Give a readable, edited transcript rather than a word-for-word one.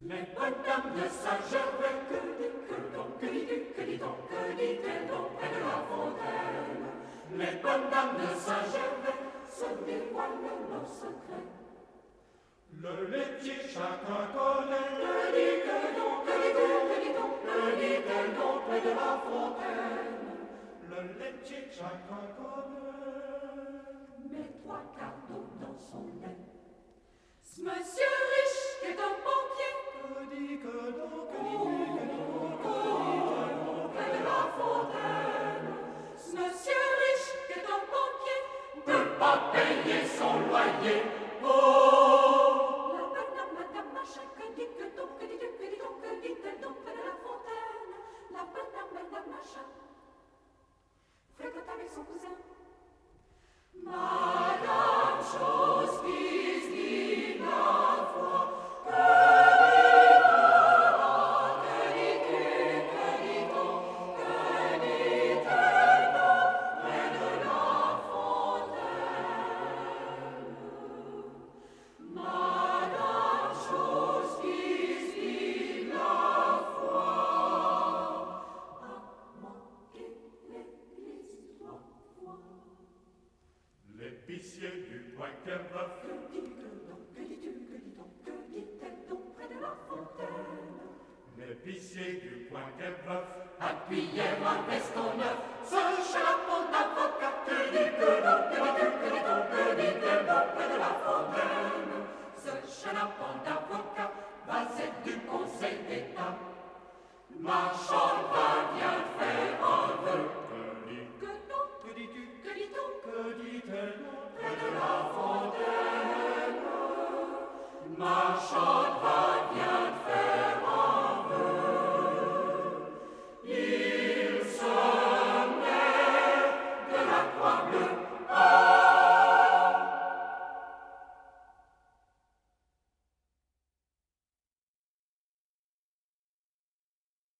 Les bonnes dames de Saint-Gervais, que dit-elle donc près de la fontaine? Les bonnes dames de Saint-Gervais se dévoilent leurs secrets. Le laitier chacun connaît. Que dit-elle donc près de la fontaine? Le laitier chacun connaît. Met 3 quarts d'eau dans son lait. Ce monsieur riche est un banquier. Que dit près de la fontaine? Ce monsieur riche est un banquier. Peut pas payer son loyer. Oh! Madame machin, que dit-elle donc près de la fontaine? La madame machin fréquente avec son cousin Madame chose qui se dit la foi. Que dit-elle donc près de la fontaine? Madame chose qui se dit la foi a manqué l'église 3 fois. l'épicier du coin Kerbeuf. Que dit-elle donc près de la fontaine? L'épicier du coin Kerbeuf. Appuyez ma veston neuf, ce chapeau d'avocat. Que dit-elle donc près de la fontaine? Ce chapeau d'avocat va être du Conseil d'État. Marchand